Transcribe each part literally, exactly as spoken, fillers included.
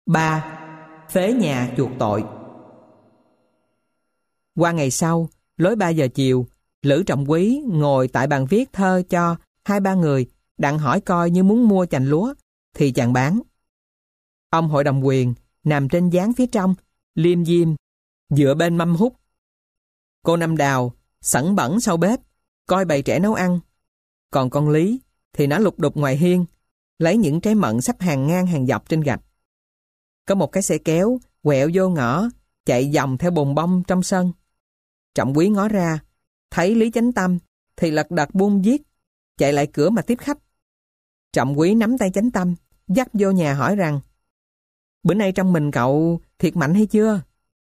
Ba. Phế nhà chuộc tội. Qua ngày sau, lối ba giờ chiều, Lữ Trọng Quý ngồi tại bàn viết thơ cho hai ba người đặng hỏi coi như muốn mua chành lúa thì chàng bán. Ông hội đồng quyền nằm trên gián phía trong, liêm diêm, dựa bên mâm hút. Cô Năm Đào sẵn bẩn sau bếp, coi bầy trẻ nấu ăn. Còn con Lý thì nó lục đục ngoài hiên, lấy những trái mận sắp hàng ngang hàng dọc trên gạch. Có một cái xe kéo quẹo vô ngõ, chạy vòng theo bồn bông trong sân. Trọng Quý ngó ra, thấy Lý Chánh Tâm thì lật đật buông viết, chạy lại cửa mà tiếp khách. Trọng Quý nắm tay Chánh Tâm, dắt vô nhà hỏi rằng: "Bữa nay trong mình cậu thiệt mạnh hay chưa?"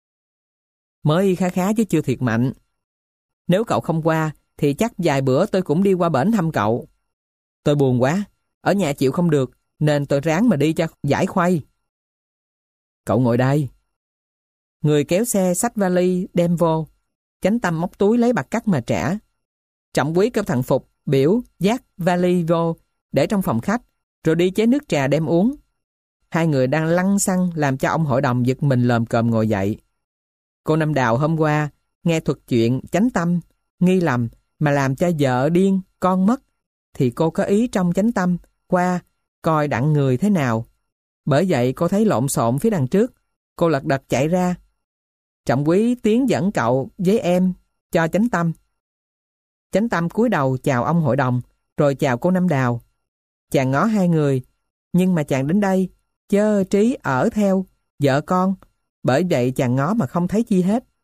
"Mới khá khá chứ chưa thiệt mạnh. Nếu cậu không qua thì chắc vài bữa tôi cũng đi qua bển thăm cậu. Tôi buồn quá, ở nhà chịu không được nên tôi ráng mà đi cho giải khuây." "Cậu ngồi đây." Người kéo xe xách vali đem vô. Chánh Tâm móc túi lấy bạc cắt mà trả. Trọng Quý kêu thằng Phục biểu dắt vali vô để trong phòng khách, rồi đi chế nước trà đem uống. Hai người đang lăng xăng làm cho ông hội đồng giật mình lồm cồm ngồi dậy. Cô Năm Đào hôm qua nghe thuật chuyện Chánh Tâm nghi lầm mà làm cho vợ điên con mất, thì cô có ý trong Chánh Tâm qua coi đặng người thế nào. Bởi vậy cô thấy lộn xộn phía đằng trước, cô lật đật chạy ra. Trọng Quý tiến dẫn cậu với em cho Chánh Tâm. Chánh Tâm cúi đầu chào ông hội đồng, rồi chào cô Năm Đào. Chàng ngó hai người, nhưng mà chàng đến đây chớ trí ở theo vợ con, bởi vậy chàng ngó mà không thấy chi hết.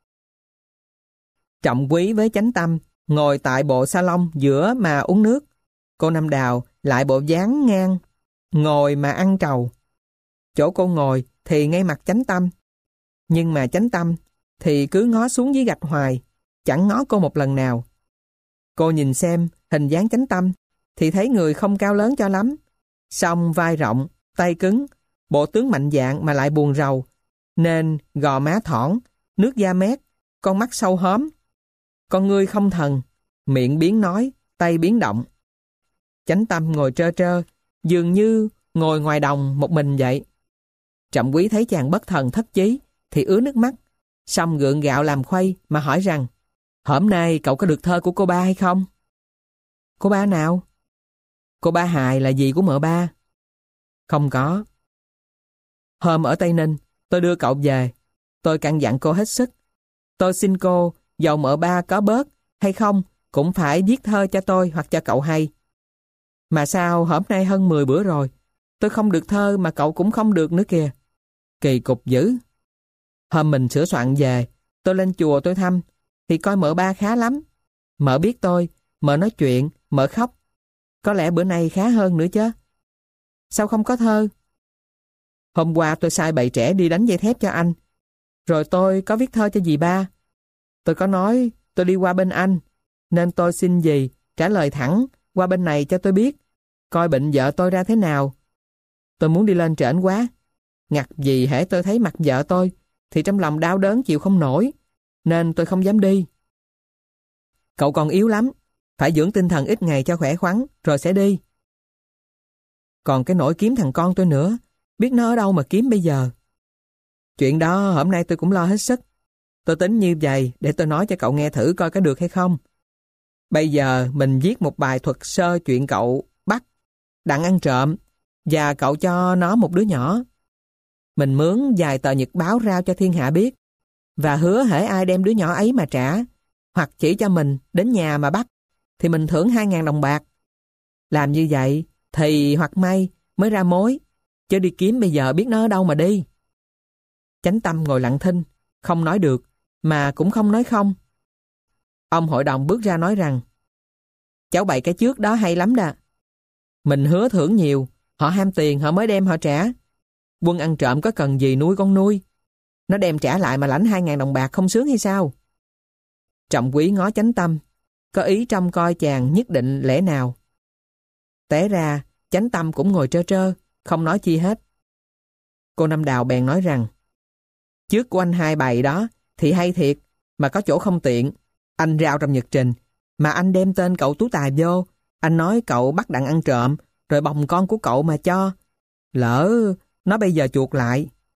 Trọng Quý với Chánh Tâm ngồi tại bộ salon giữa mà uống nước. Cô Năm Đào lại bộ dáng ngang, ngồi mà ăn trầu. Chỗ cô ngồi thì ngay mặt Chánh Tâm, nhưng mà Chánh Tâm thì cứ ngó xuống dưới gạch hoài, chẳng ngó cô một lần nào. Cô nhìn xem hình dáng Chánh Tâm thì thấy người không cao lớn cho lắm, song vai rộng, tay cứng, bộ tướng mạnh dạn mà lại buồn rầu, nên gò má thỏn, nước da mét, con mắt sâu hóm, con ngươi không thần, miệng biến nói, tay biến động. Chánh Tâm ngồi trơ trơ, dường như ngồi ngoài đồng một mình vậy. Trọng Quý thấy chàng bất thần thất chí thì ứa nước mắt, xong gượng gạo làm khuây mà hỏi rằng: "Hôm nay cậu có được thơ của cô ba hay không?" "Cô ba nào?" "Cô ba Hài là dì của mợ ba." "Không có. Hôm ở Tây Ninh tôi đưa cậu về, tôi căn dặn cô hết sức. Tôi xin cô, dầu mợ ba có bớt hay không cũng phải viết thơ cho tôi hoặc cho cậu hay. Mà sao hôm nay hơn mười bữa rồi tôi không được thơ mà cậu cũng không được nữa kìa. Kỳ cục dữ. Hôm mình sửa soạn về, tôi lên chùa tôi thăm, thì coi mợ ba khá lắm. Mợ biết tôi, mợ nói chuyện, mợ khóc. Có lẽ bữa nay khá hơn nữa chứ. Sao không có thơ? Hôm qua tôi sai bầy trẻ đi đánh dây thép cho anh, rồi tôi có viết thơ cho dì ba. Tôi có nói tôi đi qua bên anh, nên tôi xin dì trả lời thẳng qua bên này cho tôi biết, coi bệnh vợ tôi ra thế nào. Tôi muốn đi lên trển quá. Ngặt gì hễ tôi thấy mặt vợ tôi thì trong lòng đau đớn chịu không nổi, nên tôi không dám đi. Cậu còn yếu lắm, phải dưỡng tinh thần ít ngày cho khỏe khoắn rồi sẽ đi. Còn cái nỗi kiếm thằng con tôi nữa, biết nó ở đâu mà kiếm bây giờ. Chuyện đó hôm nay tôi cũng lo hết sức. Tôi tính như vậy để tôi nói cho cậu nghe thử coi có được hay không. Bây giờ mình viết một bài thuật sơ chuyện cậu bắt đặng ăn trộm, và cậu cho nó một đứa nhỏ. Mình mướn vài tờ nhật báo rao cho thiên hạ biết, và hứa hễ ai đem đứa nhỏ ấy mà trả, hoặc chỉ cho mình đến nhà mà bắt, thì mình thưởng hai ngàn đồng bạc. Làm như vậy thì hoặc may mới ra mối, chứ đi kiếm bây giờ biết nó ở đâu mà đi. Chánh Tâm ngồi lặng thinh, không nói được, mà cũng không nói không. Ông hội đồng bước ra nói rằng: "Cháu bày cái trước đó hay lắm đà. Mình hứa thưởng nhiều, họ ham tiền họ mới đem họ trả. Quân ăn trộm có cần gì nuôi con nuôi. Nó đem trả lại mà lãnh hai ngàn đồng bạc không sướng hay sao?" Trọng Quý ngó Chánh Tâm, có ý trông coi chàng nhất định lẽ nào. Té ra Chánh Tâm cũng ngồi trơ trơ, không nói chi hết. Cô Năm Đào bèn nói rằng: "Trước của anh hai bày đó thì hay thiệt, mà có chỗ không tiện. Anh rao trong nhật trình, mà anh đem tên cậu Tú Tài vô. Anh nói cậu bắt đặng ăn trộm, rồi bồng con của cậu mà cho. Lỡ nó bây giờ chuột lại,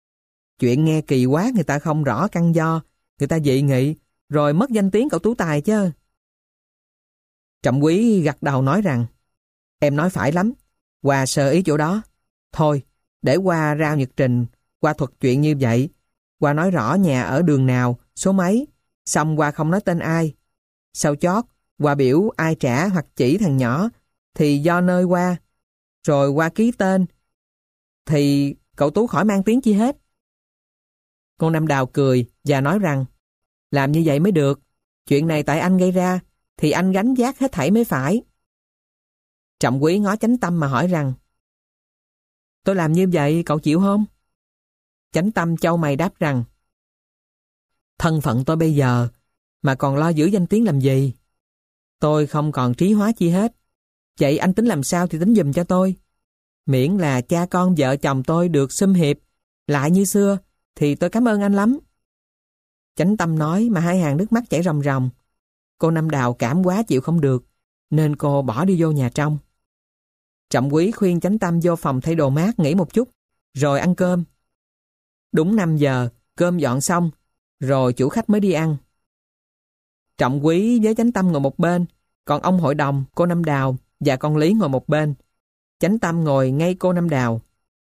Chuyện nghe kỳ quá, người ta không rõ căn do, người ta dị nghị, rồi mất danh tiếng cậu tú tài chứ. Trọng Quý gật đầu nói rằng, em nói phải lắm, Hoa sơ ý chỗ đó. Thôi, để Hoa rao nhật trình, Hoa thuật chuyện như vậy. Hoa nói rõ nhà ở đường nào, số mấy, xong Hoa không nói tên ai. Sau chót, Hoa biểu ai trả hoặc chỉ thằng nhỏ, thì do nơi Hoa. Rồi Hoa ký tên, thì cậu Tú khỏi mang tiếng chi hết. Cô Năm Đào cười và nói rằng, làm như vậy mới được, chuyện này tại anh gây ra, thì anh gánh vác hết thảy mới phải. Trọng Quý ngó Chánh Tâm mà hỏi rằng, tôi làm như vậy cậu chịu không? Chánh Tâm chau mày đáp rằng, thân phận tôi bây giờ mà còn lo giữ danh tiếng làm gì? Tôi không còn trí hóa chi hết. Vậy anh tính làm sao thì tính giùm cho tôi. Miễn là cha con vợ chồng tôi được sum hiệp lại như xưa thì tôi cảm ơn anh lắm. Chánh Tâm nói mà hai hàng nước mắt chảy ròng ròng. Cô Năm Đào cảm quá chịu không được, nên cô bỏ đi vô nhà trong. Trọng Quý khuyên Chánh Tâm vô phòng thay đồ mát nghỉ một chút, rồi ăn cơm. Đúng năm giờ, cơm dọn xong, rồi chủ khách mới đi ăn. Trọng Quý với Chánh Tâm ngồi một bên, còn ông hội đồng, cô Năm Đào và con Lý ngồi một bên. Chánh Tâm ngồi ngay cô Năm Đào.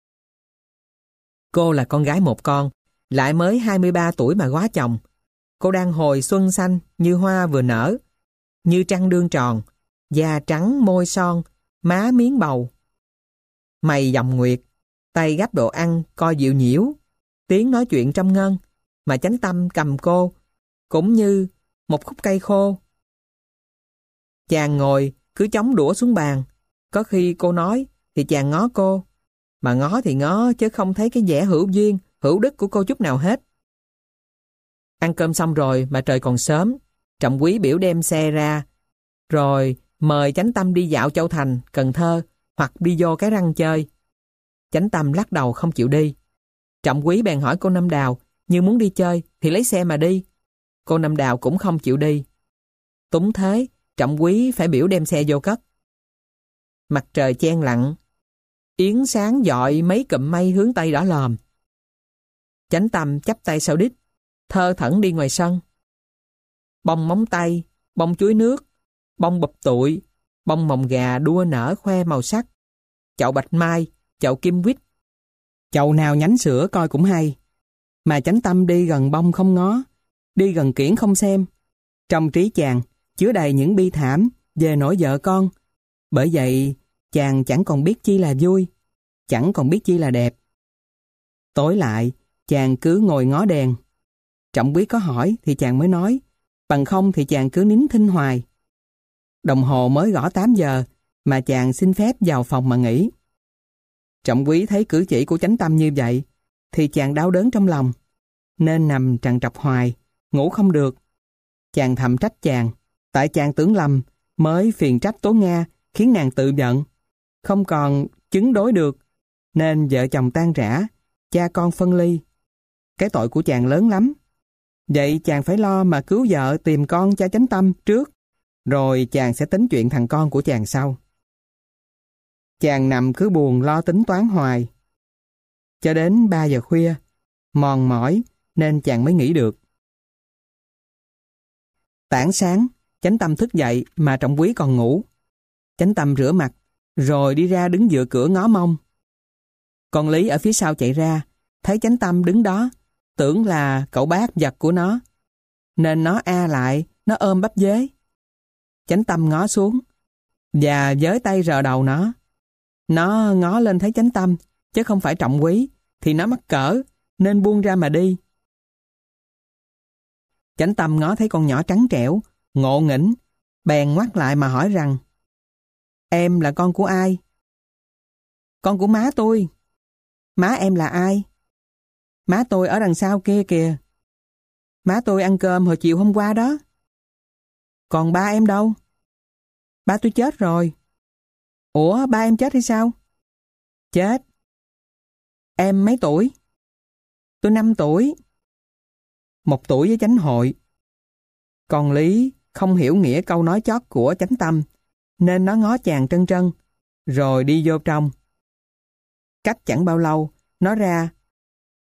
Cô là con gái một con, lại mới hai mươi ba tuổi mà góa chồng. Cô đang hồi xuân xanh như hoa vừa nở, như trăng đương tròn, da trắng môi son, má miếng bầu. Mày dòng nguyệt, tay gắp đồ ăn coi dịu nhiễu, tiếng nói chuyện trong ngân, mà Chánh Tâm cầm cô, cũng như một khúc cây khô. Chàng ngồi cứ chống đũa xuống bàn, có khi cô nói thì chàng ngó cô, mà ngó thì ngó chứ không thấy cái vẻ hữu duyên, hữu đức của cô chút nào hết. Ăn cơm xong rồi mà trời còn sớm, Trọng Quý biểu đem xe ra, rồi mời Chánh Tâm đi dạo Châu Thành, Cần Thơ, hoặc đi vô Cái Răng chơi. Chánh Tâm lắc đầu không chịu đi. Trọng Quý bèn hỏi cô Năm Đào, như muốn đi chơi thì lấy xe mà đi. Cô Năm Đào cũng không chịu đi. Túng thế, Trọng Quý phải biểu đem xe vô cất. Mặt trời chen lặng, yến sáng dọi mấy cụm mây hướng tây đỏ lòm. Chánh Tâm chắp tay sau đít, thơ thẩn đi ngoài sân. Bông móng tay, bông chuối nước, bông bụp tụi, bông mồng gà đua nở khoe màu sắc, chậu bạch mai, chậu kim quýt. Chậu nào nhánh sữa coi cũng hay. Mà Chánh Tâm đi gần bông không ngó, đi gần kiển không xem. Trong trí chàng chứa đầy những bi thảm về nỗi vợ con. Bởi vậy chàng chẳng còn biết chi là vui, chẳng còn biết chi là đẹp. Tối lại chàng cứ ngồi ngó đèn. Trọng Quý có hỏi thì chàng mới nói, bằng không thì chàng cứ nín thinh hoài. Đồng hồ mới gõ tám giờ mà chàng xin phép vào phòng mà nghỉ. Trọng Quý thấy cử chỉ của Chánh Tâm như vậy thì chàng đau đớn trong lòng, nên nằm trằn trọc hoài, ngủ không được. Chàng thầm trách chàng, tại chàng tưởng lầm mới phiền trách tố Nga, khiến nàng tự giận, không còn chứng đối được, nên vợ chồng tan rã, cha con phân ly. Cái tội của chàng lớn lắm. Vậy chàng phải lo mà cứu vợ tìm con cho Chánh Tâm trước, rồi chàng sẽ tính chuyện thằng con của chàng sau. Chàng nằm cứ buồn lo tính toán hoài. Cho đến ba giờ khuya, mòn mỏi nên chàng mới nghỉ được. Tảng sáng, Chánh Tâm thức dậy mà Trọng Quý còn ngủ. Chánh Tâm rửa mặt, rồi đi ra đứng dựa cửa ngó mông. Con Lý ở phía sau chạy ra, thấy Chánh Tâm đứng đó, tưởng là cậu bác vật của nó, nên nó a lại, nó ôm bắp dế. Chánh Tâm ngó xuống, và với tay rờ đầu nó. Nó ngó lên thấy Chánh Tâm, chứ không phải Trọng Quý, thì nó mắc cỡ, nên buông ra mà đi. Chánh Tâm ngó thấy con nhỏ trắng trẻo, ngộ nghĩnh, bèn ngoắt lại mà hỏi rằng, em là con của ai? Con của má tôi. Má em là ai? Má tôi ở đằng sau kia kìa. Má tôi ăn cơm hồi chiều hôm qua đó. Còn ba em đâu? Ba tôi chết rồi. Ủa, ba em chết hay sao? Chết. Em mấy tuổi? Tôi năm tuổi. Một tuổi với Chánh Hội. Còn Lý không hiểu nghĩa câu nói chót của Chánh Tâm, nên nó ngó chàng trân trân, rồi đi vô trong. Cách chẳng bao lâu, nó ra.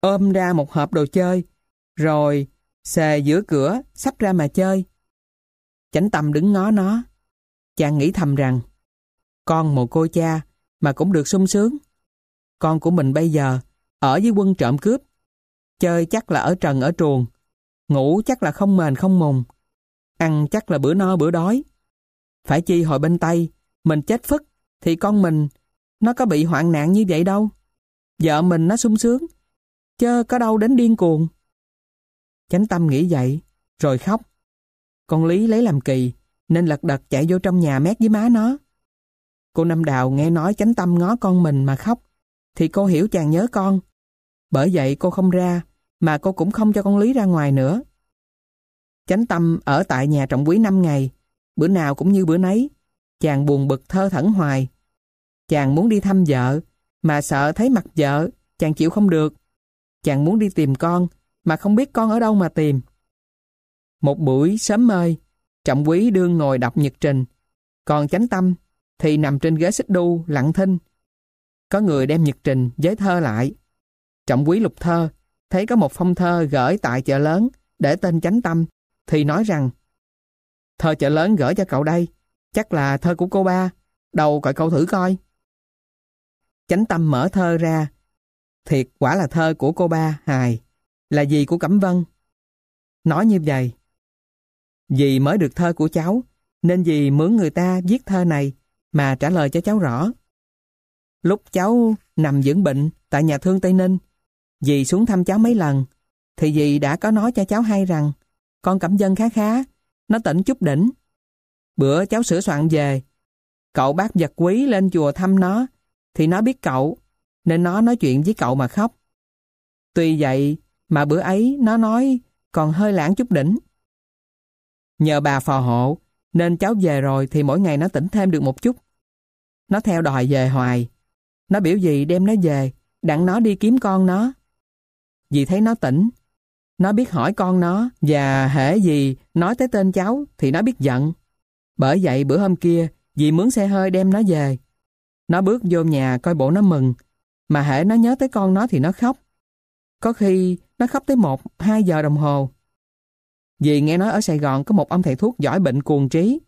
ôm ra một hộp đồ chơi, rồi xề giữa cửa sắp ra mà chơi. Chánh Tâm đứng ngó nó. Chàng nghĩ thầm rằng, con mồ côi cha mà cũng được sung sướng. Con của mình bây giờ ở với quân trộm cướp, chơi chắc là ở trần ở truồng, ngủ chắc là không mền không mùng, ăn chắc là bữa no bữa đói. Phải chi hồi bên Tây mình chết phức thì con mình nó có bị hoạn nạn như vậy đâu. Vợ mình nó sung sướng, chớ có đâu đến điên cuồng. Chánh Tâm nghĩ vậy rồi khóc. Con Lý lấy làm kỳ nên lật đật chạy vô trong nhà mét với má nó. Cô Năm Đào nghe nói Chánh Tâm ngó con mình mà khóc thì cô hiểu chàng nhớ con. Bởi vậy cô không ra, mà cô cũng không cho con Lý ra ngoài nữa. Chánh Tâm ở tại nhà Trọng Quý năm ngày, bữa nào cũng như bữa nấy. Chàng buồn bực thơ thẩn hoài. Chàng muốn đi thăm vợ, mà sợ thấy mặt vợ, chàng chịu không được. Chàng muốn đi tìm con, mà không biết con ở đâu mà tìm. Một buổi sớm mơi, Trọng Quý đương ngồi đọc nhật trình, còn Chánh Tâm thì nằm trên ghế xích đu lặng thinh. Có người đem nhật trình với thơ lại. Trọng Quý lục thơ, thấy có một phong thơ gửi tại chợ lớn để tên Chánh Tâm, thì nói rằng: thơ chợ lớn gửi cho cậu đây, chắc là thơ của cô ba, đâu coi cậu thử coi. Chánh Tâm mở thơ ra, thiệt quả là thơ của cô ba Hài, là dì của Cẩm Vân. Nói như vậy: dì mới được thơ của cháu, nên dì mướn người ta viết thơ này mà trả lời cho cháu rõ. Lúc cháu nằm dưỡng bệnh tại nhà thương Tây Ninh, dì xuống thăm cháu mấy lần, thì dì đã có nói cho cháu hay rằng con Cẩm Vân khá khá, nó tỉnh chút đỉnh. Bữa cháu sửa soạn về, cậu bác Vật Quý lên chùa thăm nó, thì nó biết cậu, nên nó nói chuyện với cậu mà khóc. Tuy vậy mà bữa ấy nó nói còn hơi lãng chút đỉnh. Nhờ bà phò hộ, nên cháu về rồi thì mỗi ngày nó tỉnh thêm được một chút. Nó theo đòi về hoài. Nó biểu dì đem nó về, đặng nó đi kiếm con nó. Dì thấy nó tỉnh, nó biết hỏi con nó, và hễ gì nói tới tên cháu thì nó biết giận. Bởi vậy bữa hôm kia, dì mướn xe hơi đem nó về. Nó bước vô nhà coi bộ nó mừng, mà hễ nó nhớ tới con nó thì nó khóc. Có khi nó khóc tới một, hai giờ đồng hồ. Dì nghe nói ở Sài Gòn có một ông thầy thuốc giỏi bệnh cuồng trí.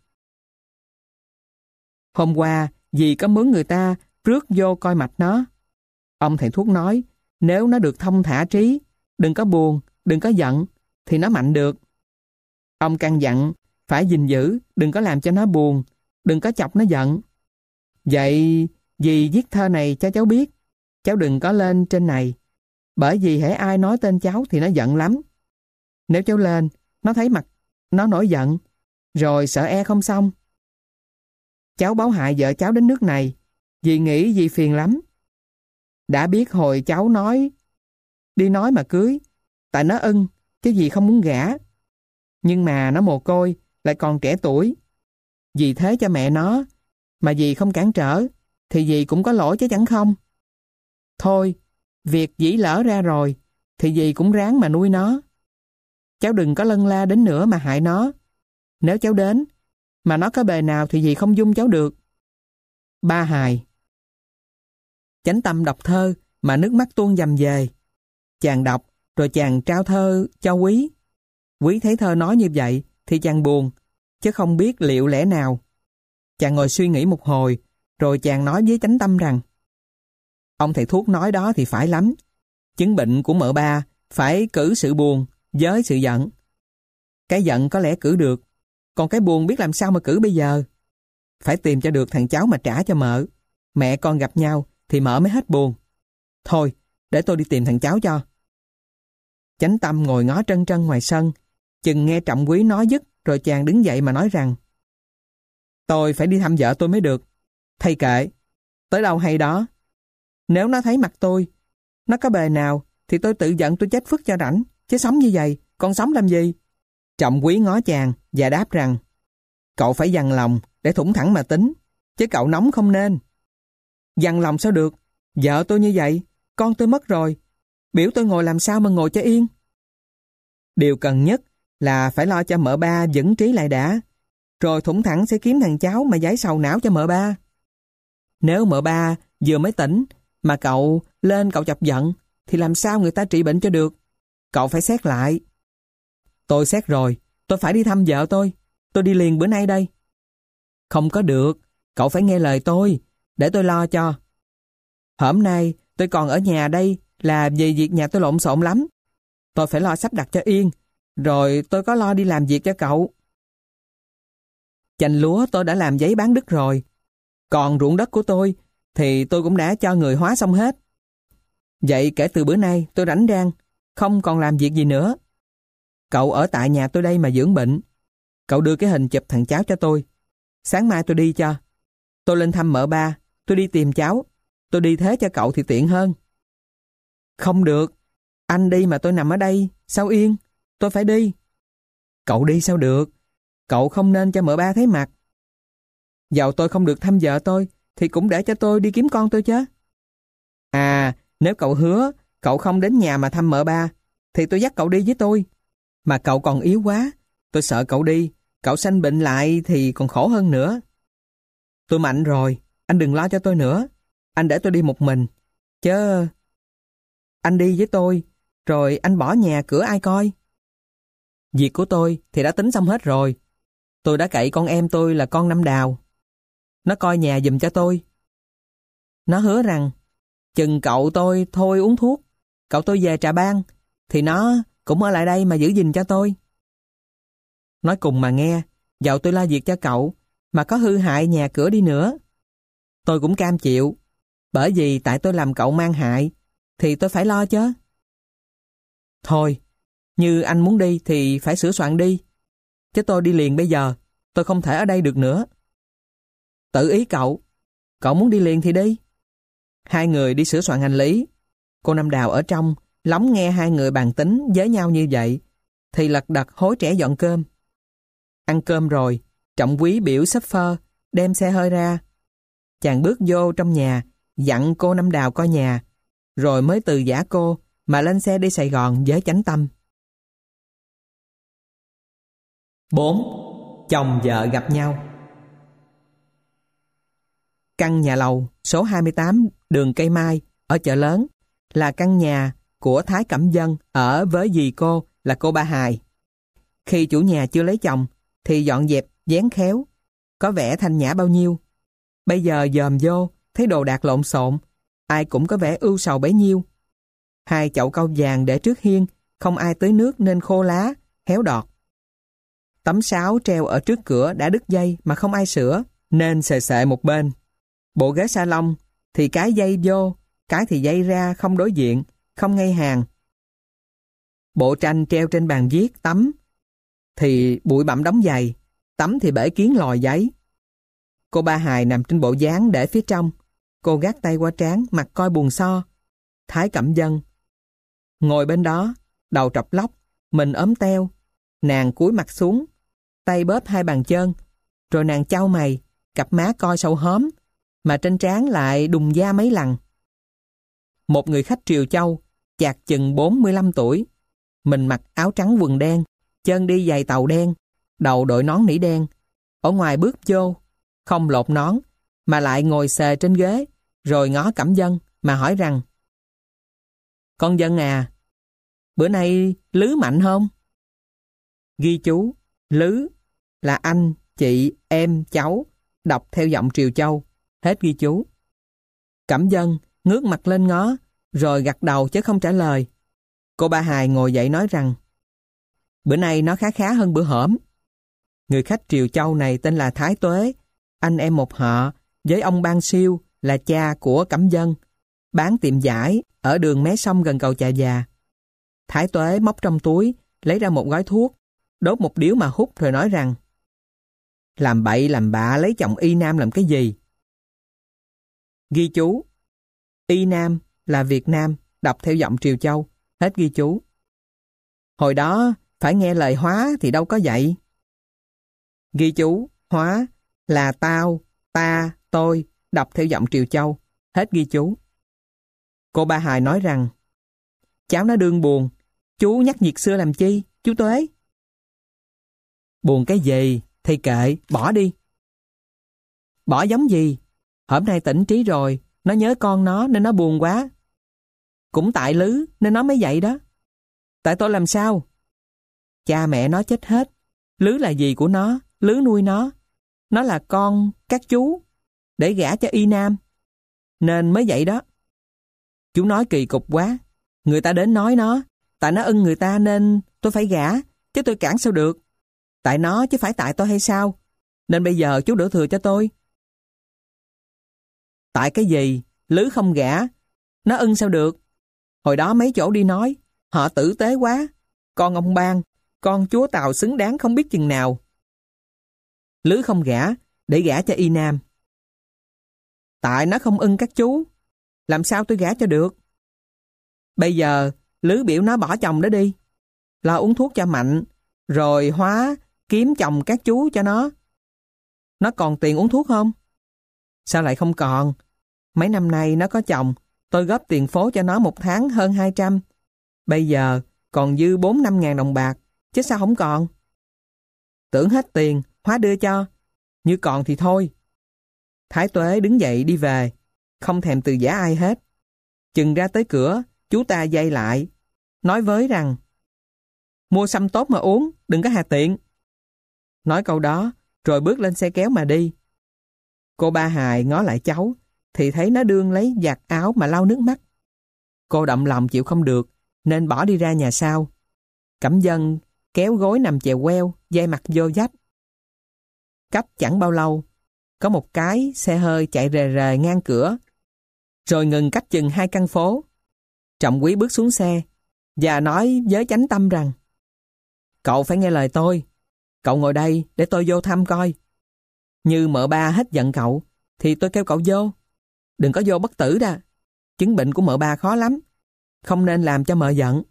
Hôm qua, dì có mướn người ta rước vô coi mạch nó. Ông thầy thuốc nói, nếu nó được thông thả trí, đừng có buồn, đừng có giận, thì nó mạnh được. Ông căn dặn, phải gìn giữ, đừng có làm cho nó buồn, đừng có chọc nó giận. Vậy, dì viết thơ này cho cháu biết, cháu đừng có lên trên này, bởi vì hễ ai nói tên cháu thì nó giận lắm. Nếu cháu lên, nó thấy mặt, nó nổi giận, rồi sợ e không xong. Cháu báo hại vợ cháu đến nước này, dì nghĩ dì phiền lắm. Đã biết hồi cháu nói, đi nói mà cưới, tại nó ưng, chứ dì không muốn gả. Nhưng mà nó mồ côi, lại còn trẻ tuổi. Dì thế cho mẹ nó, mà dì không cản trở, thì dì cũng có lỗi chứ chẳng không. Thôi, việc dĩ lỡ ra rồi, thì dì cũng ráng mà nuôi nó. Cháu đừng có lân la đến nữa mà hại nó. Nếu cháu đến, mà nó có bề nào thì dì không dung cháu được. Ba Hài. Chánh Tâm đọc thơ mà nước mắt tuôn dầm về. Chàng đọc, rồi chàng trao thơ cho Quý. Quý thấy thơ nói như vậy thì chàng buồn, chứ không biết liệu lẽ nào. Chàng ngồi suy nghĩ một hồi, rồi chàng nói với Chánh Tâm rằng: ông thầy thuốc nói đó thì phải lắm. Chứng bệnh của mợ ba phải cử sự buồn với sự giận. Cái giận có lẽ cử được, còn cái buồn biết làm sao mà cử bây giờ. Phải tìm cho được thằng cháu mà trả cho mợ. Mẹ con gặp nhau thì mợ mới hết buồn. Thôi, để tôi đi tìm thằng cháu cho. Chánh Tâm ngồi ngó trân trân ngoài sân, chừng nghe Trọng Quý nói dứt, rồi chàng đứng dậy mà nói rằng: tôi phải đi thăm vợ tôi mới được. Thầy kệ, tới đâu hay đó. Nếu nó thấy mặt tôi, nó có bề nào, thì tôi tự giận tôi chết phức cho rảnh, chứ sống như vậy, còn sống làm gì? Trọng Quý ngó chàng và đáp rằng: cậu phải dằn lòng để thủng thẳng mà tính, chứ cậu nóng không nên. Dằn lòng sao được? Vợ tôi như vậy, con tôi mất rồi, biểu tôi ngồi làm sao mà ngồi cho yên. Điều cần nhất là phải lo cho mợ ba vững trí lại đã, rồi thủng thẳng sẽ kiếm thằng cháu mà giải sầu não cho mợ ba. Nếu mợ ba vừa mới tỉnh mà cậu lên cậu chọc giận, thì làm sao người ta trị bệnh cho được? Cậu phải xét lại. Tôi xét rồi, tôi phải đi thăm vợ tôi. Tôi đi liền bữa nay đây. Không có được, cậu phải nghe lời tôi, để tôi lo cho. Hôm nay tôi còn ở nhà đây là vì việc nhà tôi lộn xộn lắm. Tôi phải lo sắp đặt cho yên, rồi tôi có lo đi làm việc cho cậu. Chành lúa tôi đã làm giấy bán đứt rồi. Còn ruộng đất của tôi thì tôi cũng đã cho người hóa xong hết. Vậy kể từ bữa nay tôi rảnh rang, không còn làm việc gì nữa. Cậu ở tại nhà tôi đây mà dưỡng bệnh. Cậu đưa cái hình chụp thằng cháu cho tôi. Sáng mai tôi đi cho. Tôi lên thăm mợ ba, tôi đi tìm cháu. Tôi đi thế cho cậu thì tiện hơn. Không được, anh đi mà tôi nằm ở đây, sao yên? Tôi phải đi. Cậu đi sao được? Cậu không nên cho mợ ba thấy mặt. Dẫu tôi không được thăm vợ tôi, thì cũng để cho tôi đi kiếm con tôi chứ. À, nếu cậu hứa, cậu không đến nhà mà thăm mợ ba, thì tôi dắt cậu đi với tôi. Mà cậu còn yếu quá, tôi sợ cậu đi, cậu sanh bệnh lại thì còn khổ hơn nữa. Tôi mạnh rồi, anh đừng lo cho tôi nữa. Anh để tôi đi một mình. Chứ anh đi với tôi, rồi anh bỏ nhà cửa ai coi? Việc của tôi thì đã tính xong hết rồi. Tôi đã cậy con em tôi là con Năm Đào. Nó coi nhà giùm cho tôi. Nó hứa rằng chừng cậu tôi thôi uống thuốc, cậu tôi về Trà Bang, thì nó cũng ở lại đây mà giữ gìn cho tôi. Nói cùng mà nghe, dẫu tôi lo việc cho cậu, mà có hư hại nhà cửa đi nữa, tôi cũng cam chịu. Bởi vì tại tôi làm cậu mang hại, thì tôi phải lo chứ. Thôi, như anh muốn đi thì phải sửa soạn đi. Chứ tôi đi liền bây giờ, tôi không thể ở đây được nữa. Tự ý cậu, cậu muốn đi liền thì đi. Hai người đi sửa soạn hành lý. Cô Năm Đào ở trong, lóng nghe hai người bàn tính với nhau như vậy, thì lật đật hối trẻ dọn cơm. Ăn cơm rồi, Trọng Quý biểu chauffeur đem xe hơi ra. Chàng bước vô trong nhà, dặn cô Năm Đào coi nhà, rồi mới từ giã cô mà lên xe đi Sài Gòn với Chánh Tâm. bốn. Chồng vợ gặp nhau. Căn nhà lầu số hai mươi tám đường Cây Mai ở Chợ Lớn là căn nhà của Thái Cẩm Dân ở với dì cô là cô Ba Hài. Khi chủ nhà chưa lấy chồng thì dọn dẹp dán khéo, có vẻ thanh nhã bao nhiêu. Bây giờ dòm vô thấy đồ đạc lộn xộn, ai cũng có vẻ ưu sầu bấy nhiêu. Hai chậu cau vàng để trước hiên, không ai tưới nước nên khô lá, héo đọt. Tấm sáo treo ở trước cửa đã đứt dây mà không ai sửa, nên xề xệ một bên. Bộ ghế salon thì cái dây vô, cái thì dây ra không đối diện, không ngay hàng. Bộ tranh treo trên bàn viết tấm thì bụi bặm đóng giày, tấm thì bể kiến lòi giấy. Cô Ba Hài nằm trên bộ dáng để phía trong. Cô gác tay qua trán, mặt coi buồn so. Thái Cẩm Dân ngồi bên đó, đầu trọc lóc, mình ốm teo. Nàng cúi mặt xuống, tay bóp hai bàn chân, rồi nàng chau mày, cặp má coi sâu hóm, mà trên trán lại đùng da mấy lần. Một người khách Triều Châu, chạc chừng bốn mươi lăm tuổi, mình mặc áo trắng quần đen, chân đi giày tàu đen, đầu đội nón nỉ đen. Ở ngoài bước vô, không lột nón, mà lại ngồi xề trên ghế, rồi ngó Cẩm Dân mà hỏi rằng: Con Dân à, bữa nay Lứ mạnh không? Ghi chú, Lứ là anh, chị, em, cháu, đọc theo giọng Triều Châu. Hết ghi chú. Cẩm Dân ngước mặt lên ngó, rồi gật đầu chứ không trả lời. Cô Ba Hài ngồi dậy nói rằng: Bữa nay nó khá khá hơn bữa hổm. Người khách Triều Châu này tên là Thái Tuế, anh em một họ với ông Ban Siêu là cha của Cẩm Dân, bán tiệm vải ở đường mé sông gần cầu Chà Già. Thái Tuế móc trong túi, lấy ra một gói thuốc, đốt một điếu mà hút rồi nói rằng: Làm bậy làm bạ lấy chồng y nam làm cái gì? Ghi chú, y nam là Việt Nam, đọc theo giọng Triều Châu. Hết ghi chú. Hồi đó phải nghe lời Hóa thì đâu có vậy. Ghi chú, Hóa là tao, ta, tôi, đọc theo giọng Triều Châu. Hết ghi chú. Cô Ba Hài nói rằng: Cháu nó đương buồn, chú nhắc việc xưa làm chi, chú Tuế? Buồn cái gì thì kệ, bỏ đi. Bỏ giống gì? Hôm nay tỉnh trí rồi, nó nhớ con nó nên nó buồn quá. Cũng tại Lứ nên nó mới vậy đó. Tại tôi làm sao? Cha mẹ nó chết hết. Lứ là gì của nó, Lứ nuôi nó. Nó là con các chú, để gả cho Y Nam. Nên mới vậy đó. Chú nói kỳ cục quá. Người ta đến nói nó, tại nó ưng người ta nên tôi phải gả, chứ tôi cản sao được. Tại nó chứ phải tại tôi hay sao? Nên bây giờ chú đổ thừa cho tôi. Tại cái gì? Lứ không gả, nó ưng sao được? Hồi đó mấy chỗ đi nói, họ tử tế quá. Con ông Ban, con chúa Tàu xứng đáng không biết chừng nào. Lứ không gả, để gả cho Y Nam. Tại nó không ưng các chú, làm sao tôi gả cho được? Bây giờ, Lứ biểu nó bỏ chồng đó đi. Lo uống thuốc cho mạnh, rồi hóa kiếm chồng các chú cho nó. Nó còn tiền uống thuốc không? Sao lại không còn? Mấy năm nay nó có chồng, tôi góp tiền phố cho nó một tháng hơn hai trăm. Bây giờ còn dư bốn năm ngàn đồng bạc, chứ sao không còn? Tưởng hết tiền, hóa đưa cho. Như còn thì thôi. Thái Tuế đứng dậy đi về, không thèm từ giã ai hết. Chừng ra tới cửa, chú ta dây lại, nói với rằng mua sâm tốt mà uống, đừng có hà tiện. Nói câu đó, rồi bước lên xe kéo mà đi. Cô Ba Hài ngó lại cháu, thì thấy nó đương lấy giặt áo mà lau nước mắt. Cô động lòng chịu không được, nên bỏ đi ra nhà sau. Cẩm Dân kéo gối nằm chèo queo, dây mặt vô vách. Cách chẳng bao lâu, có một cái xe hơi chạy rề rề ngang cửa, rồi ngừng cách chừng hai căn phố. Trọng Quý bước xuống xe và nói với Chánh Tâm rằng: Cậu phải nghe lời tôi. Cậu ngồi đây để tôi vô thăm coi. Như mợ Ba hết giận cậu thì tôi kêu cậu vô. Đừng có vô bất tử đa. Chứng bệnh của mợ Ba khó lắm, không nên làm cho mợ giận.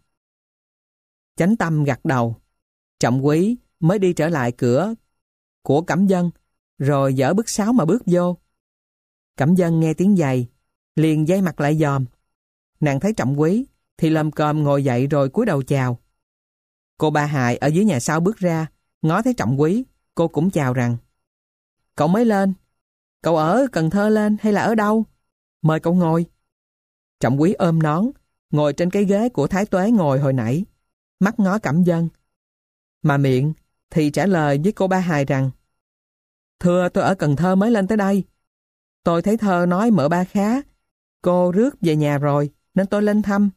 Chánh Tâm gật đầu. Trọng Quý mới đi trở lại cửa của Cẩm Dân, rồi dở bước sáo mà bước vô. Cẩm Dân nghe tiếng giày, liền dây mặt lại dòm. Nàng thấy Trọng Quý thì lầm còm ngồi dậy rồi cúi đầu chào. Cô Ba Hài ở dưới nhà sau bước ra, ngó thấy Trọng Quý, cô cũng chào rằng: Cậu mới lên, cậu ở Cần Thơ lên hay là ở đâu? Mời cậu ngồi. Trọng Quý ôm nón, ngồi trên cái ghế của Thái Tuế ngồi hồi nãy, mắt ngó Cẩm Dân. Mà miệng thì trả lời với cô Ba Hài rằng: Thưa, tôi ở Cần Thơ mới lên tới đây. Tôi thấy thơ nói mợ Ba khá, cô rước về nhà rồi, nên tôi lên thăm.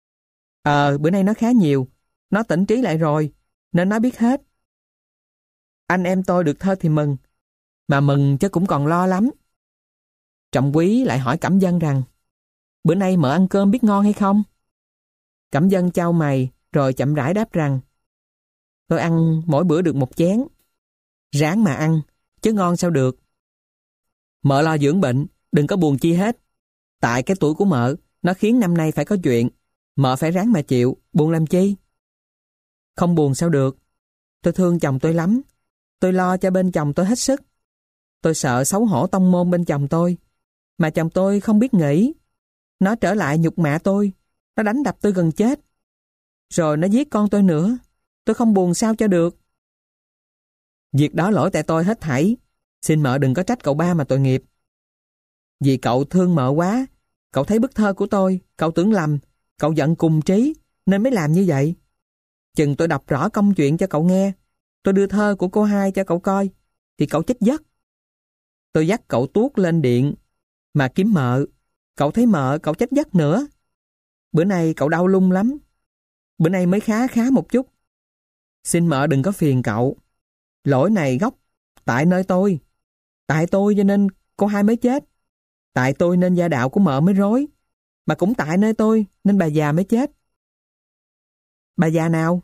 Ờ, bữa nay nó khá nhiều, nó tỉnh trí lại rồi, nên nó biết hết. Anh em tôi được thơ thì mừng, mà mừng chứ cũng còn lo lắm. Trọng Quý lại hỏi Cẩm Dân rằng: Bữa nay mợ ăn cơm biết ngon hay không? Cẩm Dân chau mày, rồi chậm rãi đáp rằng: Tôi ăn mỗi bữa được một chén. Ráng mà ăn, chứ ngon sao được. Mợ lo dưỡng bệnh, đừng có buồn chi hết. Tại cái tuổi của mợ, nó khiến năm nay phải có chuyện. Mợ phải ráng mà chịu, buồn làm chi? Không buồn sao được. Tôi thương chồng tôi lắm. Tôi lo cho bên chồng tôi hết sức. Tôi sợ xấu hổ tông môn bên chồng tôi. Mà chồng tôi không biết nghĩ. Nó trở lại nhục mạ tôi. Nó đánh đập tôi gần chết. Rồi nó giết con tôi nữa. Tôi không buồn sao cho được. Việc đó lỗi tại tôi hết thảy. Xin mợ đừng có trách cậu Ba mà tội nghiệp. Vì cậu thương mợ quá, cậu thấy bức thơ của tôi, cậu tưởng lầm, cậu giận cùng trí, nên mới làm như vậy. Chừng tôi đọc rõ công chuyện cho cậu nghe, tôi đưa thơ của cô Hai cho cậu coi, thì cậu chết giấc. Tôi dắt cậu tuốt lên điện, mà kiếm mợ, cậu thấy mợ, cậu chết giấc nữa. Bữa nay cậu đau lung lắm, bữa nay mới khá khá một chút. Xin mợ đừng có phiền cậu. Lỗi này gốc tại nơi tôi. Tại tôi cho nên cô Hai mới chết. Tại tôi nên gia đạo của mợ mới rối. Mà cũng tại nơi tôi nên bà già mới chết. Bà già nào?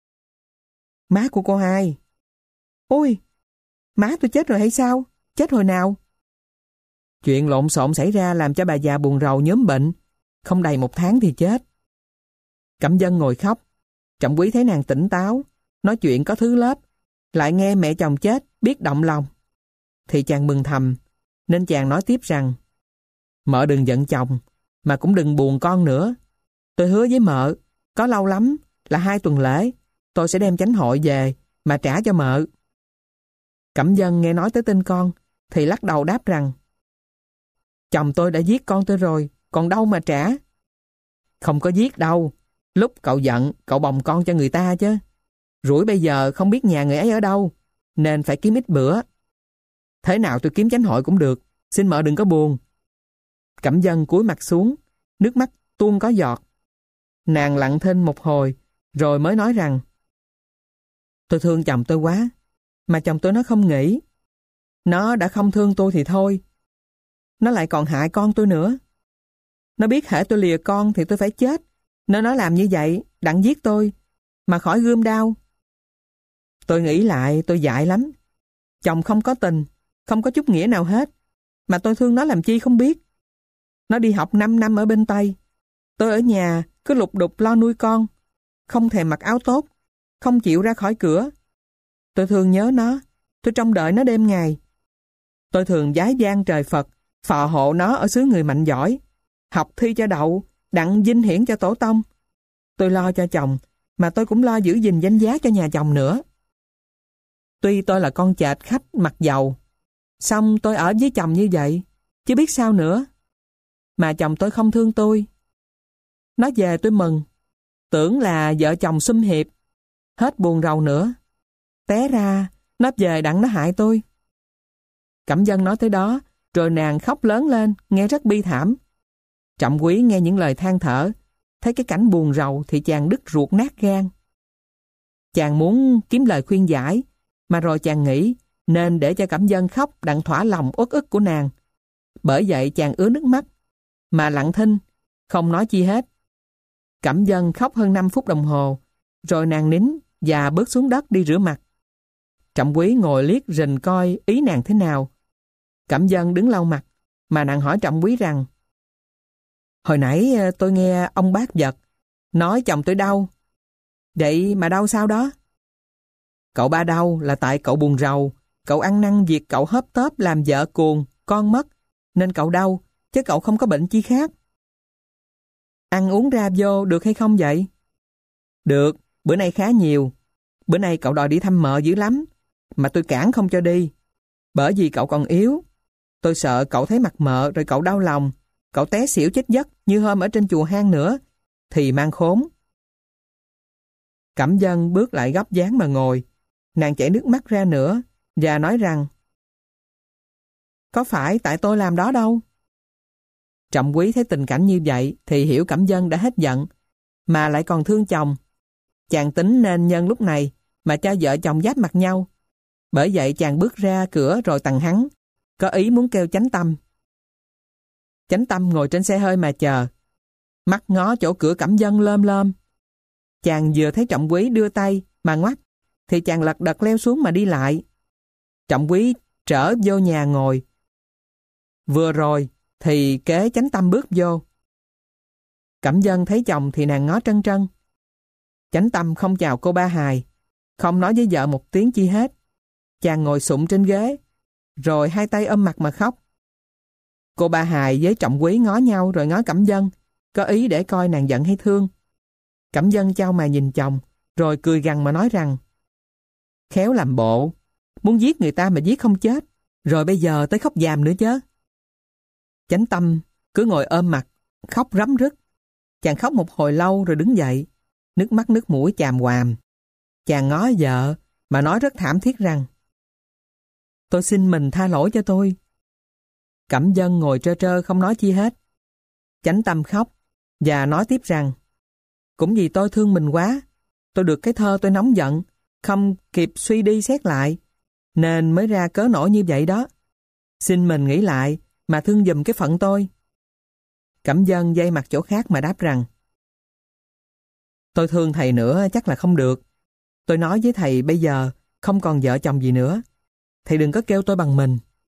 Má của cô Hai. Ôi, má tôi chết rồi hay sao? Chết hồi nào? Chuyện lộn xộn xảy ra làm cho bà già buồn rầu nhóm bệnh. Không đầy một tháng thì chết. Cẩm Dân ngồi khóc. Trọng Quý thấy nàng tỉnh táo, nói chuyện có thứ lớp, lại nghe mẹ chồng chết, biết động lòng. Thì chàng mừng thầm, nên chàng nói tiếp rằng: Mợ đừng giận chồng, mà cũng đừng buồn con nữa. Tôi hứa với mợ, có lâu lắm là hai tuần lễ, tôi sẽ đem chánh hội về mà trả cho mợ. Cẩm Dân nghe nói tới tên con, thì lắc đầu đáp rằng: Chồng tôi đã giết con tôi rồi, còn đâu mà trả. Không có giết đâu. Lúc cậu giận, cậu bồng con cho người ta chứ. Rủi bây giờ không biết nhà người ấy ở đâu, nên phải kiếm ít bữa. Thế nào tôi kiếm chánh hội cũng được, xin mợ đừng có buồn. Cẩm Vân cúi mặt xuống, nước mắt tuôn có giọt. Nàng lặng thinh một hồi, rồi mới nói rằng: Tôi thương chồng tôi quá, mà chồng tôi nó không nghĩ. Nó đã không thương tôi thì thôi, nó lại còn hại con tôi nữa. Nó biết hễ tôi lìa con thì tôi phải chết, nên nó làm như vậy, đặng giết tôi, mà khỏi gươm đao. Tôi nghĩ lại tôi dại lắm. Chồng không có tình, không có chút nghĩa nào hết, mà tôi thương nó làm chi không biết. Nó đi học năm năm ở bên Tây, tôi ở nhà cứ lục đục lo nuôi con, không thèm mặc áo tốt, không chịu ra khỏi cửa. Tôi thương nhớ nó, tôi trông đợi nó đêm ngày. Tôi thường vái vang trời Phật, phò hộ nó ở xứ người mạnh giỏi, học thi cho đậu, đặng vinh hiển cho tổ tông. Tôi lo cho chồng, mà tôi cũng lo giữ gìn danh giá cho nhà chồng nữa. Tuy tôi là con chệt khách mặc dầu, xong tôi ở với chồng như vậy, chứ biết sao nữa. Mà chồng tôi không thương tôi. Nó về tôi mừng, tưởng là vợ chồng sum hiệp, hết buồn rầu nữa. Té ra, nó về đặng nó hại tôi. Cẩm Vân nói tới đó, rồi nàng khóc lớn lên, nghe rất bi thảm. Trọng Quý nghe những lời than thở, thấy cái cảnh buồn rầu thì chàng đứt ruột nát gan. Chàng muốn kiếm lời khuyên giải, mà rồi chàng nghĩ nên để cho Cẩm Vân khóc đặng thỏa lòng uất ức của nàng. Bởi vậy chàng ứa nước mắt, mà lặng thinh, không nói chi hết. Cẩm Vân khóc hơn năm phút đồng hồ, rồi nàng nín và bước xuống đất đi rửa mặt. Trọng Quý ngồi liếc rình coi ý nàng thế nào. Cẩm Vân đứng lau mặt, mà nàng hỏi Trọng Quý rằng: Hồi nãy tôi nghe ông bác vật nói chồng tôi đau. Vậy mà đau sao đó? Cậu ba đau là tại cậu buồn rầu, cậu ăn năn việc cậu hớp tớp làm vợ cuồng, con mất, nên cậu đau, chứ cậu không có bệnh chi khác. Ăn uống ra vô được hay không vậy? Được, bữa nay khá nhiều. Bữa nay cậu đòi đi thăm mợ dữ lắm, mà tôi cản không cho đi. Bởi vì cậu còn yếu. Tôi sợ cậu thấy mặt mợ rồi cậu đau lòng, cậu té xỉu chết giấc như hôm ở trên chùa hang nữa, thì mang khốn. Cẩm Vân bước lại góc dáng mà ngồi. Nàng chảy nước mắt ra nữa và nói rằng: Có phải tại tôi làm đó đâu. Trọng Quý thấy tình cảnh như vậy thì hiểu Cẩm Vân đã hết giận, mà lại còn thương chồng. Chàng tính nên nhân lúc này mà cho vợ chồng giáp mặt nhau. Bởi vậy chàng bước ra cửa rồi tằng hắn, có ý muốn kêu Chánh Tâm. Chánh Tâm ngồi trên xe hơi mà chờ, mắt ngó chỗ cửa Cẩm Vân lơm lơm. Chàng vừa thấy Trọng Quý đưa tay mà ngoắt, thì chàng lật đật leo xuống mà đi lại. Trọng Quý trở vô nhà ngồi. Vừa rồi thì kế Chánh Tâm bước vô. Cẩm Vân thấy chồng thì nàng ngó trân trân. Chánh Tâm không chào cô Ba Hài, không nói với vợ một tiếng chi hết. Chàng ngồi sụm trên ghế, rồi hai tay ôm mặt mà khóc. Cô Ba Hài với Trọng Quý ngó nhau rồi ngó Cẩm Vân, có ý để coi nàng giận hay thương. Cẩm Vân chau mày nhìn chồng, rồi cười gằn mà nói rằng: Khéo làm bộ, muốn giết người ta mà giết không chết, rồi bây giờ tới khóc dàm nữa chứ. Chánh Tâm cứ ngồi ôm mặt, khóc rắm rứt. Chàng khóc một hồi lâu rồi đứng dậy, nước mắt nước mũi chàm hoàm. Chàng ngó vợ mà nói rất thảm thiết rằng: Tôi xin mình tha lỗi cho tôi. Cẩm Vân ngồi trơ trơ không nói chi hết. Chánh Tâm khóc và nói tiếp rằng: Cũng vì tôi thương mình quá, tôi được cái thơ tôi nóng giận, không kịp suy đi xét lại, nên mới ra cớ nổi như vậy đó. Xin mình nghĩ lại mà thương giùm cái phận tôi. Cẩm Vân dây mặt chỗ khác mà đáp rằng: Tôi thương thầy nữa chắc là không được. Tôi nói với thầy bây giờ không còn vợ chồng gì nữa. Thầy đừng có kêu tôi bằng mình.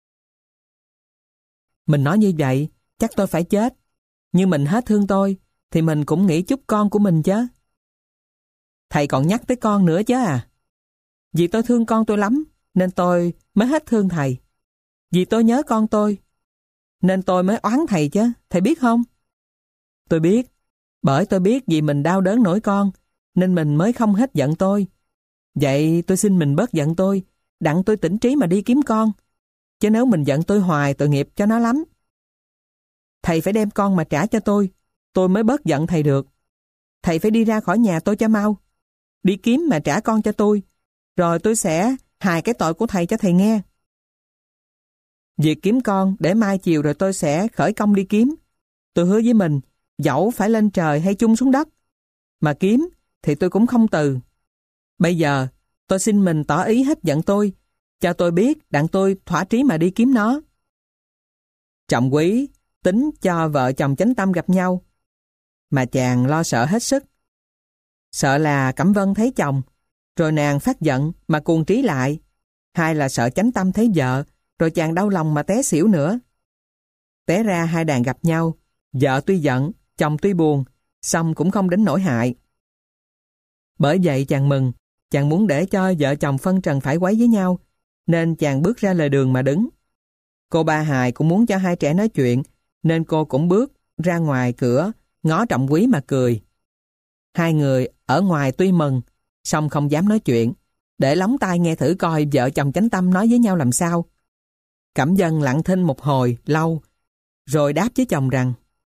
Mình nói như vậy chắc tôi phải chết. Nhưng mình hết thương tôi thì mình cũng nghĩ chút con của mình chứ. Thầy còn nhắc tới con nữa chứ à. Vì tôi thương con tôi lắm nên tôi mới hết thương thầy. Vì tôi nhớ con tôi nên tôi mới oán thầy chứ, thầy biết không? Tôi biết, bởi tôi biết vì mình đau đớn nổi con nên mình mới không hết giận tôi. Vậy tôi xin mình bớt giận tôi, đặng tôi tỉnh trí mà đi kiếm con. Chứ nếu mình giận tôi hoài tội nghiệp cho nó lắm. Thầy phải đem con mà trả cho tôi, tôi mới bớt giận thầy được. Thầy phải đi ra khỏi nhà tôi cho mau. Đi kiếm mà trả con cho tôi, rồi tôi sẽ hài cái tội của thầy cho thầy nghe. Việc kiếm con để mai chiều rồi tôi sẽ khởi công đi kiếm. Tôi hứa với mình, dẫu phải lên trời hay chung xuống đất, mà kiếm thì tôi cũng không từ. Bây giờ tôi xin mình tỏ ý hết giận tôi, cho tôi biết đặng tôi thỏa trí mà đi kiếm nó. Trọng Quý tính cho vợ chồng Chánh Tâm gặp nhau, mà chàng lo sợ hết sức. Sợ là Cẩm Vân thấy chồng, rồi nàng phát giận mà cuồng trí lại. Hai là sợ Chánh Tâm thấy vợ, rồi chàng đau lòng mà té xỉu nữa. Té ra hai đàn gặp nhau, vợ tuy giận, chồng tuy buồn, song cũng không đến nỗi hại. Bởi vậy chàng mừng, chàng muốn để cho vợ chồng phân trần phải quấy với nhau, nên chàng bước ra lề đường mà đứng. Cô Ba Hài cũng muốn cho hai trẻ nói chuyện, nên cô cũng bước ra ngoài cửa, ngó Trọng Quý mà cười. Hai người ở ngoài tuy mừng, song không dám nói chuyện, để lóng tai nghe thử coi vợ chồng Chánh Tâm nói với nhau làm sao. Cẩm Vân lặng thinh một hồi lâu, rồi đáp với chồng rằng: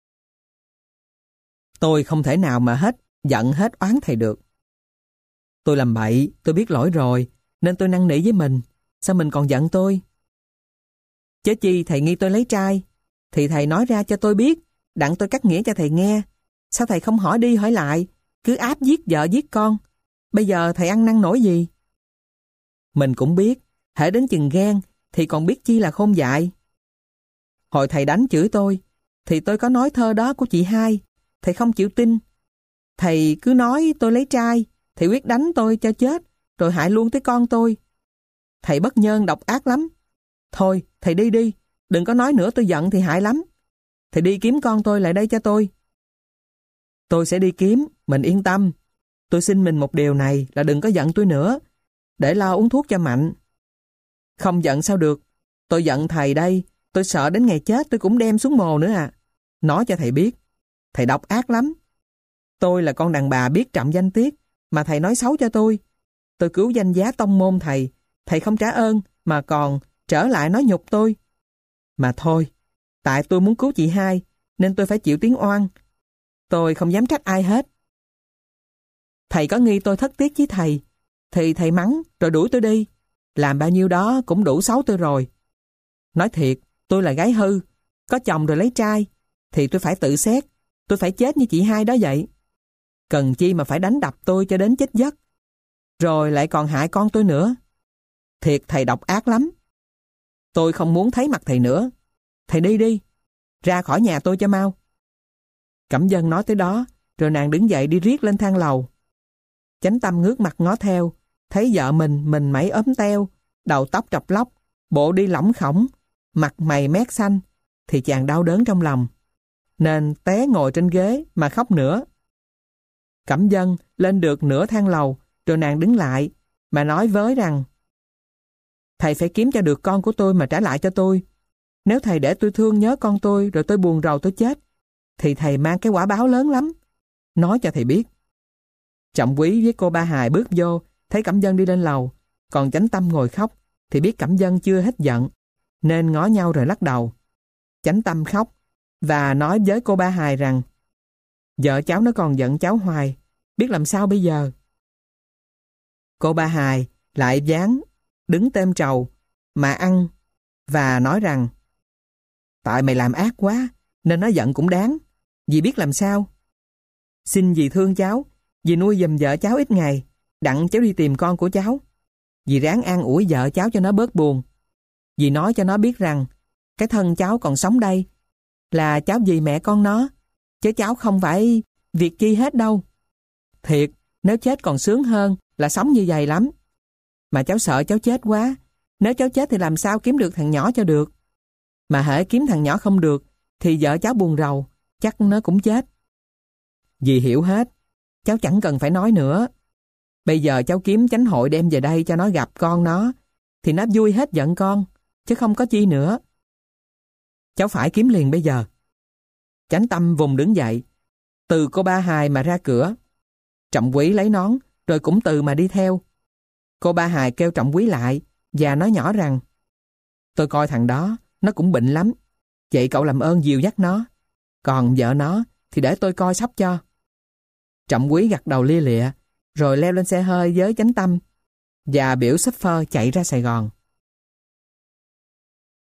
Tôi không thể nào mà hết giận hết oán thầy được. Tôi làm bậy, tôi biết lỗi rồi, nên tôi năn nỉ với mình. Sao mình còn giận tôi? Chớ chi thầy nghi tôi lấy trai, thì thầy nói ra cho tôi biết, đặng tôi cắt nghĩa cho thầy nghe. Sao thầy không hỏi đi hỏi lại, cứ áp giết vợ giết con? Bây giờ thầy ăn năn nổi gì? Mình cũng biết, hễ đến chừng ghen thì còn biết chi là khôn dại. Hồi thầy đánh chửi tôi, thì tôi có nói thơ đó của chị hai, thầy không chịu tin. Thầy cứ nói tôi lấy trai, thầy quyết đánh tôi cho chết, rồi hại luôn tới con tôi. Thầy bất nhơn độc ác lắm. Thôi, thầy đi đi, đừng có nói nữa, tôi giận thì hại lắm. Thầy đi kiếm con tôi lại đây cho tôi. Tôi sẽ đi kiếm, mình yên tâm. Tôi xin mình một điều này là đừng có giận tôi nữa, để lo uống thuốc cho mạnh. Không giận sao được, tôi giận thầy đây, tôi sợ đến ngày chết tôi cũng đem xuống mồ nữa à. Nói cho thầy biết, thầy độc ác lắm. Tôi là con đàn bà biết trọng danh tiết, mà thầy nói xấu cho tôi. Tôi cứu danh giá tông môn thầy, thầy không trả ơn, mà còn trở lại nói nhục tôi. Mà thôi, tại tôi muốn cứu chị hai, nên tôi phải chịu tiếng oan. Tôi không dám trách ai hết. Thầy có nghi tôi thất tiết với thầy, thì thầy mắng rồi đuổi tôi đi. Làm bao nhiêu đó cũng đủ xấu tôi rồi. Nói thiệt, tôi là gái hư, có chồng rồi lấy trai, thì tôi phải tự xét, tôi phải chết như chị hai đó vậy. Cần chi mà phải đánh đập tôi cho đến chết giấc, rồi lại còn hại con tôi nữa. Thiệt thầy độc ác lắm. Tôi không muốn thấy mặt thầy nữa. Thầy đi đi, ra khỏi nhà tôi cho mau. Cẩm Vân nói tới đó, rồi nàng đứng dậy đi riết lên thang lầu. Chánh Tâm ngước mặt ngó theo, thấy vợ mình mình mẩy ốm teo, đầu tóc trọc lóc, bộ đi lỏng khổng, mặt mày mét xanh, thì chàng đau đớn trong lòng, nên té ngồi trên ghế mà khóc nữa. Cẩm Vân lên được nửa thang lầu, rồi nàng đứng lại, mà nói với rằng: Thầy phải kiếm cho được con của tôi mà trả lại cho tôi. Nếu thầy để tôi thương nhớ con tôi, rồi tôi buồn rầu tôi chết, thì thầy mang cái quả báo lớn lắm. Nói cho thầy biết. Trọng Quý với cô Ba Hài bước vô, thấy Cẩm Vân đi lên lầu, còn Chánh Tâm ngồi khóc, thì biết Cẩm Vân chưa hết giận, nên ngó nhau rồi lắc đầu. Chánh Tâm khóc, và nói với cô Ba Hài rằng: Vợ cháu nó còn giận cháu hoài, biết làm sao bây giờ? Cô Ba Hài lại dáng đứng têm trầu mà ăn, và nói rằng: Tại mày làm ác quá, nên nó giận cũng đáng. Dì biết làm sao? Xin dì thương cháu, dì nuôi giùm vợ cháu ít ngày, đặng cháu đi tìm con của cháu. Dì ráng an ủi vợ cháu cho nó bớt buồn. Dì nói cho nó biết rằng cái thân cháu còn sống đây là cháu vì mẹ con nó, chứ cháu không phải việc chi hết đâu. Thiệt, nếu chết còn sướng hơn là sống như vậy lắm. Mà cháu sợ cháu chết quá. Nếu cháu chết thì làm sao kiếm được thằng nhỏ cho được. Mà hễ kiếm thằng nhỏ không được, thì vợ cháu buồn rầu, chắc nó cũng chết. Dì hiểu hết, cháu chẳng cần phải nói nữa. Bây giờ cháu kiếm chánh hội đem về đây cho nó gặp con nó, thì nó vui hết giận con, chứ không có chi nữa. Cháu phải kiếm liền bây giờ. Chánh Tâm vùng đứng dậy, từ cô Ba Hài mà ra cửa. Trọng Quý lấy nón, rồi cũng từ mà đi theo. Cô Ba Hài kêu Trọng Quý lại, và nói nhỏ rằng: Tôi coi thằng đó, nó cũng bệnh lắm. Vậy cậu làm ơn dìu dắt nó. Còn vợ nó, thì để tôi coi sóc cho. Trọng quý gật đầu lia lịa, rồi leo lên xe hơi với Chánh Tâm và biểu shopper chạy ra Sài Gòn.